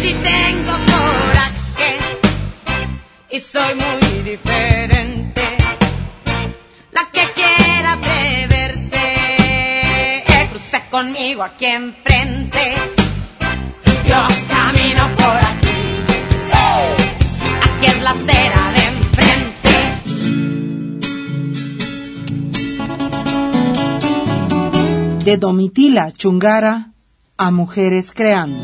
y tengo coraje y soy muy diferente. La que quiera atreverse, cruce conmigo aquí enfrente. Yo camino por aquí, aquí es la acera de enfrente. De Domitila Chungara a Mujeres Creando.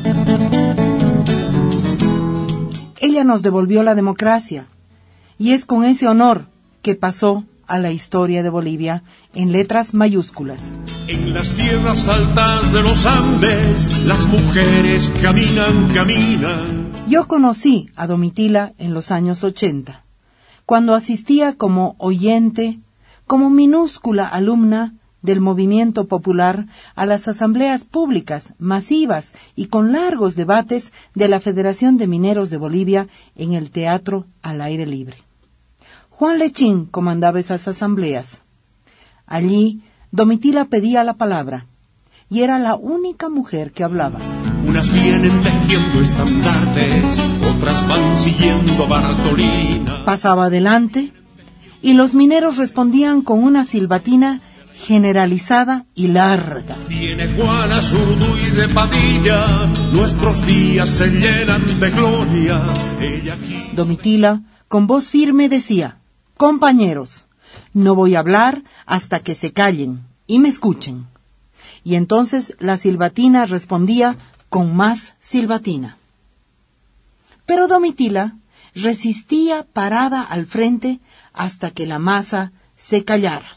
Ella nos devolvió la democracia, y es con ese honor que pasó a la historia de Bolivia en letras mayúsculas. En las tierras altas de los Andes, las mujeres caminan, caminan. Yo conocí a Domitila en los años 80, cuando asistía como oyente, como minúscula alumna del movimiento popular a las asambleas públicas, masivas y con largos debates de la Federación de Mineros de Bolivia en el Teatro al Aire Libre. Juan Lechín comandaba esas asambleas. Allí, Domitila pedía la palabra, y era la única mujer que hablaba. Unas vienen tejiendo estandartes, otras van siguiendo Bartolina. Pasaba adelante, y los mineros respondían con una silbatina generalizada y larga. Viene Juana Zurduy de Padilla, nuestros días se llenan de gloria. Domitila, con voz firme, decía: compañeros, no voy a hablar hasta que se callen y me escuchen. Y entonces la silbatina respondía con más silbatina. Pero Domitila resistía parada al frente hasta que la masa se callara.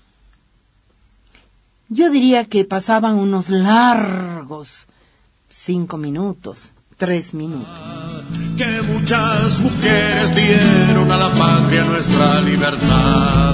Yo diría que pasaban unos largos 5 minutos, 3 minutos. Que muchas mujeres dieron a la patria nuestra libertad.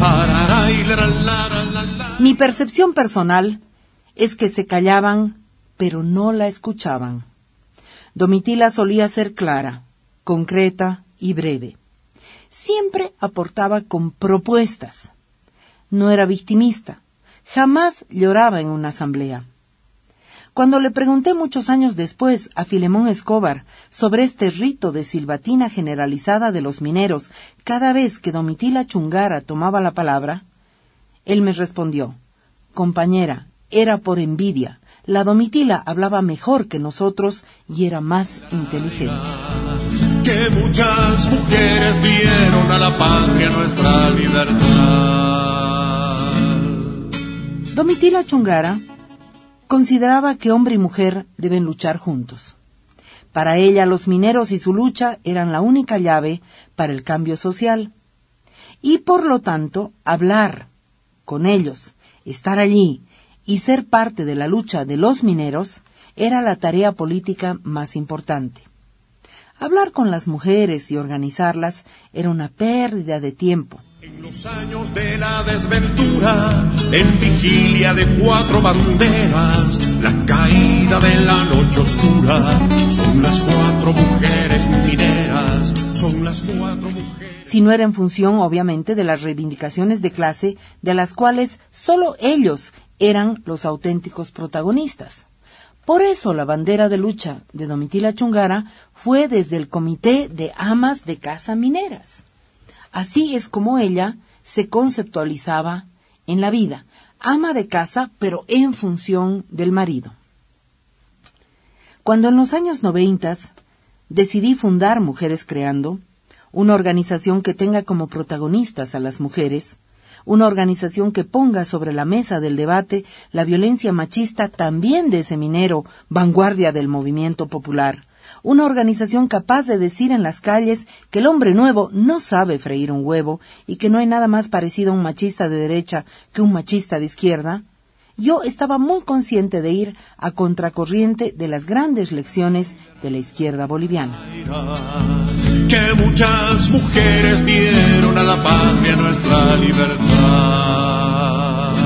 Mi percepción personal es que se callaban, pero no la escuchaban. Domitila solía ser clara, concreta y breve. Siempre aportaba con propuestas. No era victimista. Jamás lloraba en una asamblea. Cuando le pregunté muchos años después a Filemón Escobar sobre este rito de silbatina generalizada de los mineros cada vez que Domitila Chungara tomaba la palabra, él me respondió: compañera, era por envidia. La Domitila hablaba mejor que nosotros y era más inteligente. Que muchas mujeres dieron a la patria nuestra libertad. Domitila Chungara consideraba que hombre y mujer deben luchar juntos. Para ella, los mineros y su lucha eran la única llave para el cambio social. Y por lo tanto, hablar con ellos, estar allí y ser parte de la lucha de los mineros era la tarea política más importante. Hablar con las mujeres y organizarlas era una pérdida de tiempo. En los años de la desventura, en vigilia de 4 banderas, la caída de la noche oscura, son las 4 mujeres mineras, son las 4 mujeres. Si no era en función, obviamente, de las reivindicaciones de clase, de las cuales solo ellos eran los auténticos protagonistas. Por eso la bandera de lucha de Domitila Chungara fue desde el Comité de Amas de Casa Mineras. Así es como ella se conceptualizaba en la vida, ama de casa, pero en función del marido. Cuando en los años 90 decidí fundar Mujeres Creando, una organización que tenga como protagonistas a las mujeres, una organización que ponga sobre la mesa del debate la violencia machista también de ese minero, vanguardia del movimiento popular, una organización capaz de decir en las calles que el hombre nuevo no sabe freír un huevo y que no hay nada más parecido a un machista de derecha que un machista de izquierda, yo estaba muy consciente de ir a contracorriente de las grandes lecciones de la izquierda boliviana. Que muchas mujeres dieron a la patria nuestra libertad.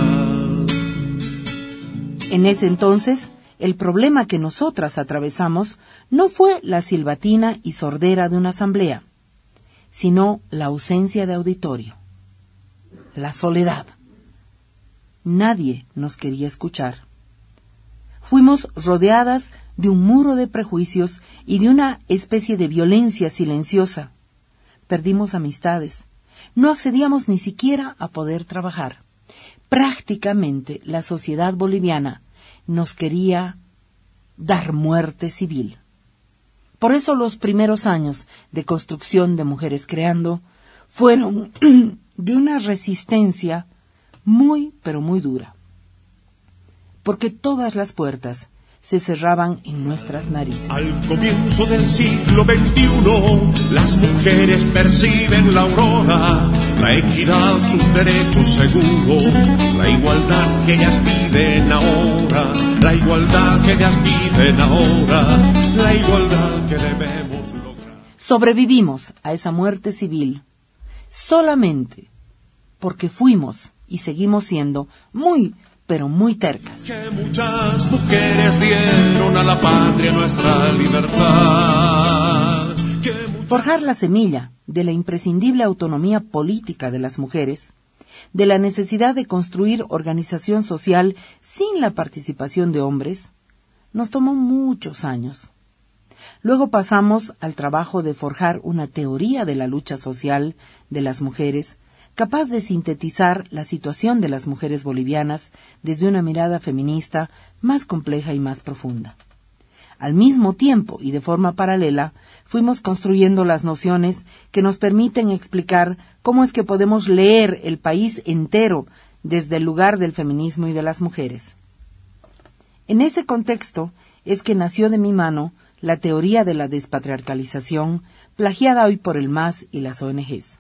En ese entonces, el problema que nosotras atravesamos no fue la silbatina y sordera de una asamblea, sino la ausencia de auditorio, la soledad. Nadie nos quería escuchar. Fuimos rodeadas de un muro de prejuicios y de una especie de violencia silenciosa. Perdimos amistades. No accedíamos ni siquiera a poder trabajar. Prácticamente la sociedad boliviana nos quería dar muerte civil. Por eso los primeros años de construcción de Mujeres Creando fueron de una resistencia muy, pero muy dura. Porque todas las puertas se cerraban en nuestras narices. Al comienzo del siglo XXI, las mujeres perciben la aurora, la equidad, sus derechos seguros, la igualdad que ellas piden ahora, la igualdad que ellas piden ahora, la igualdad que debemos lograr. Sobrevivimos a esa muerte civil solamente porque fuimos y seguimos siendo muy, pero muy tercas. Que muchas mujeres dieron a la patria nuestra libertad. Forjar la semilla de la imprescindible autonomía política de las mujeres, de la necesidad de construir organización social sin la participación de hombres, nos tomó muchos años. Luego pasamos al trabajo de forjar una teoría de la lucha social de las mujeres, capaz de sintetizar la situación de las mujeres bolivianas desde una mirada feminista más compleja y más profunda. Al mismo tiempo y de forma paralela, fuimos construyendo las nociones que nos permiten explicar cómo es que podemos leer el país entero desde el lugar del feminismo y de las mujeres. En ese contexto es que nació de mi mano la teoría de la despatriarcalización, plagiada hoy por el MAS y las ONGs.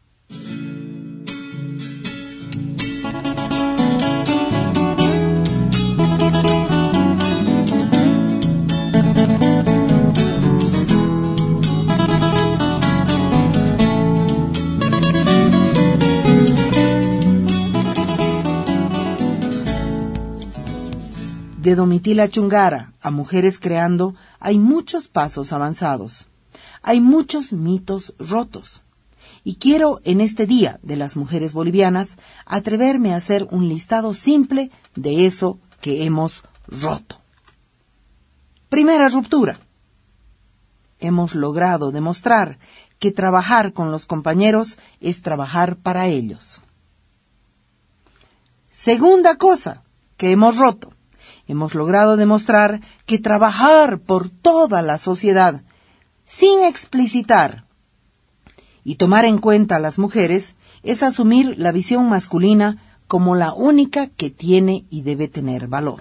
De Domitila Chungara a Mujeres Creando hay muchos pasos avanzados, hay muchos mitos rotos. Y quiero en este Día de las Mujeres Bolivianas atreverme a hacer un listado simple de eso que hemos roto. Primera ruptura. Hemos logrado demostrar que trabajar con los compañeros es trabajar para ellos. Segunda cosa que hemos roto. Hemos logrado demostrar que trabajar por toda la sociedad, sin explicitar y tomar en cuenta a las mujeres, es asumir la visión masculina como la única que tiene y debe tener valor.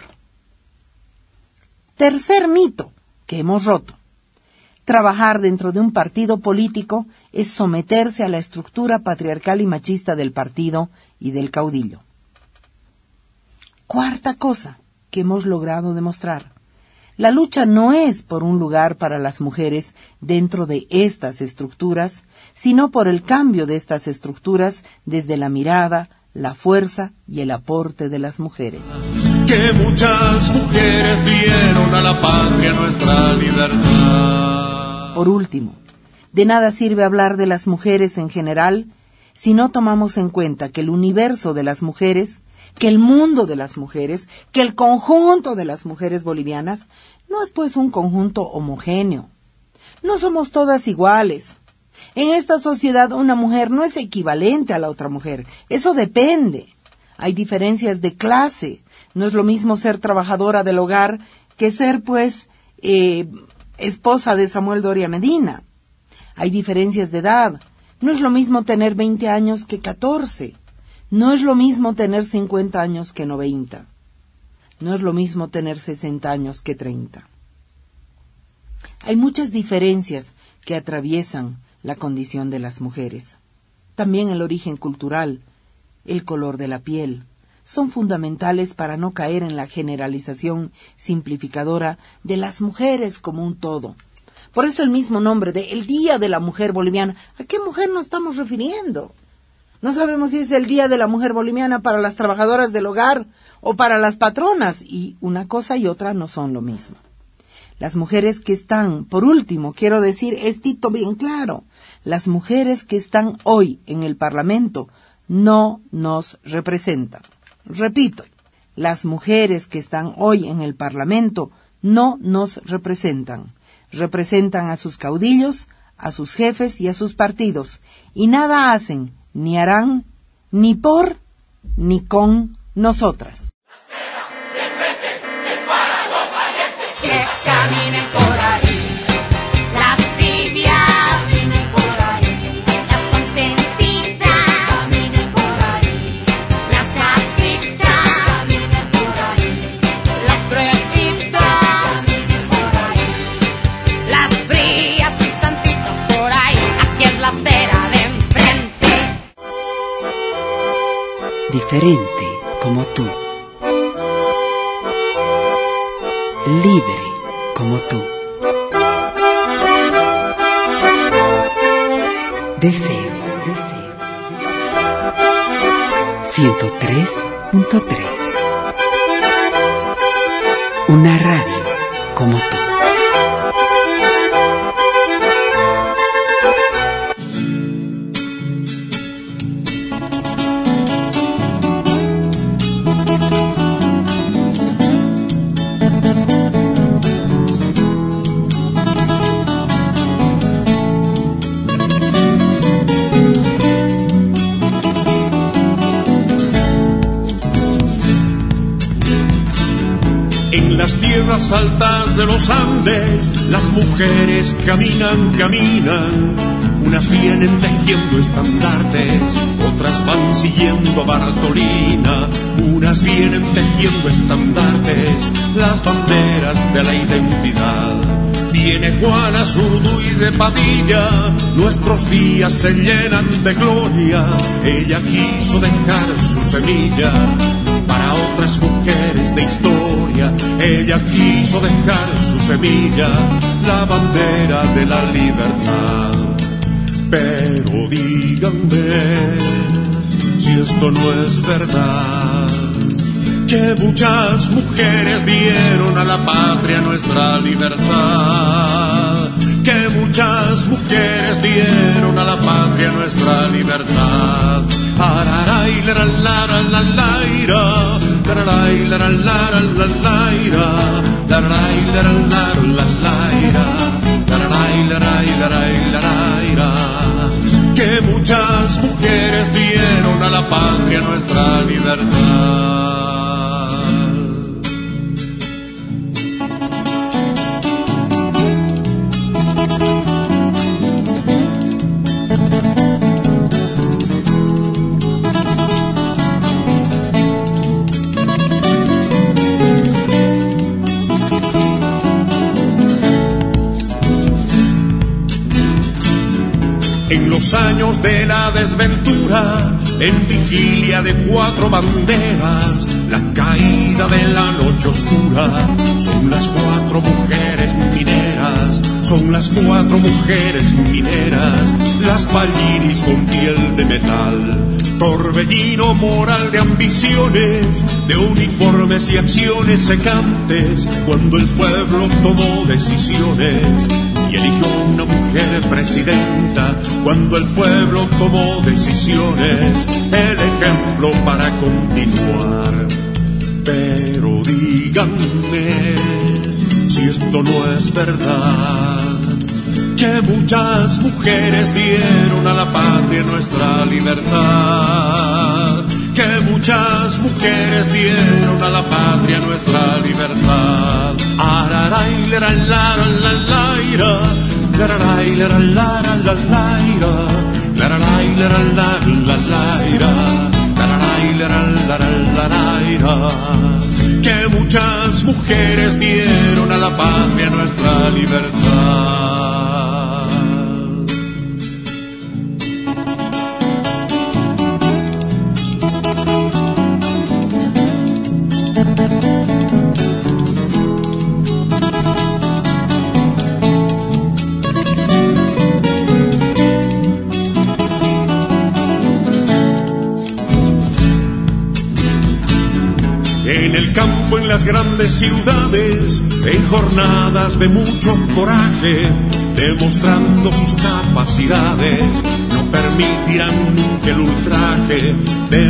Tercer mito que hemos roto. Trabajar dentro de un partido político es someterse a la estructura patriarcal y machista del partido y del caudillo. Cuarta cosa que hemos logrado demostrar. La lucha no es por un lugar para las mujeres dentro de estas estructuras, sino por el cambio de estas estructuras desde la mirada, la fuerza y el aporte de las mujeres. Que muchas mujeres dieron a la patria nuestra libertad. Por último, de nada sirve hablar de las mujeres en general si no tomamos en cuenta que el universo de las mujeres, que el mundo de las mujeres, que el conjunto de las mujeres bolivianas, no es pues un conjunto homogéneo. No somos todas iguales. En esta sociedad una mujer no es equivalente a la otra mujer. Eso depende. Hay diferencias de clase. No es lo mismo ser trabajadora del hogar que ser pues esposa de Samuel Doria Medina. Hay diferencias de edad. No es lo mismo tener 20 años que 14. No es lo mismo tener 50 años que 90. No es lo mismo tener 60 años que 30. Hay muchas diferencias que atraviesan la condición de las mujeres. También el origen cultural, el color de la piel, son fundamentales para no caer en la generalización simplificadora de las mujeres como un todo. Por eso el mismo nombre de el Día de la Mujer Boliviana. ¿A qué mujer nos estamos refiriendo? No sabemos si es el Día de la Mujer Boliviana para las trabajadoras del hogar o para las patronas, y una cosa y otra no son lo mismo. Las mujeres que están, por último, quiero decir esto bien claro, las mujeres que están hoy en el Parlamento no nos representan. Repito, las mujeres que están hoy en el Parlamento no nos representan. Representan a sus caudillos, a sus jefes y a sus partidos, y nada hacen, ni harán, ni por, ni con nosotras. Que caminen por ahí, las tibias, caminen por ahí, las consentidas, caminen por ahí, las aflictas, caminen por ahí, las prohibidas, caminen por ahí, las frías y santitos por ahí, aquí es la acera de enfrente. Diferente como tú. Libre como tú. Deseo. 103.3. Una radio como tú. En las tierras altas de los Andes, las mujeres caminan. Unas vienen tejiendo estandartes, otras van siguiendo a Bartolina. Unas vienen tejiendo estandartes, las banderas de la identidad. Viene Juana Zurduy de Padilla, nuestros días se llenan de gloria. Ella quiso dejar su semilla para otras mujeres de historia. Ella quiso dejar su semilla, la bandera de la libertad. Pero díganme si esto no es verdad, que muchas mujeres dieron a la patria nuestra libertad, que muchas mujeres dieron a la patria nuestra libertad. Araray, la la la la la ira, araray, la la la la la ira, araray, la la la la la ira, araray, la la la ira. Que muchas mujeres dieron a la patria nuestra libertad. En los años de la desventura, en vigilia de 4 banderas, la caída de la noche oscura, son las 4 mujeres mineras, son las 4 mujeres mineras, las Palliris con piel de metal, torbellino moral de ambiciones, de uniformes y acciones secantes, cuando el pueblo tomó decisiones y eligió una mujer presidenta, cuando el pueblo tomó decisiones, el ejemplo para continuar. Pero díganme si esto no es verdad, que muchas mujeres dieron a la patria nuestra libertad, que muchas mujeres dieron a la patria nuestra libertad. Araray, la la la la la ira, araray, la la la la la ira, araray, la la la la ira, araray, la la la la ira. Que muchas mujeres dieron a la patria nuestra libertad. En el campo, en las grandes ciudades, en jornadas de mucho coraje, demostrando sus capacidades, no permitirán nunca el ultraje.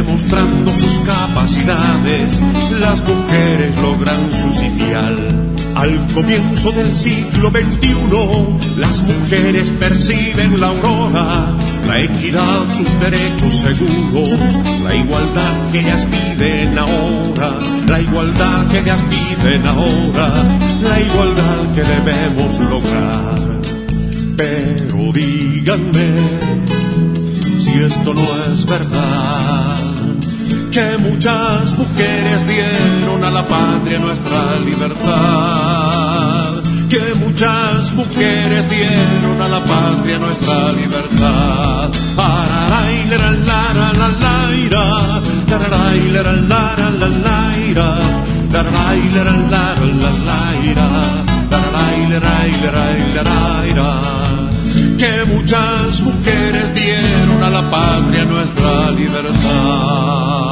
Demostrando sus capacidades, las mujeres logran su sitial. Al comienzo del siglo XXI, las mujeres perciben la aurora, la equidad, sus derechos seguros, la igualdad que ellas piden ahora, la igualdad que ellas piden ahora, la igualdad que debemos lograr. Pero díganme si esto no es verdad, que muchas mujeres dieron a la patria nuestra libertad, que muchas mujeres dieron a la patria nuestra libertad. Que muchas mujeres dieron a la patria nuestra libertad.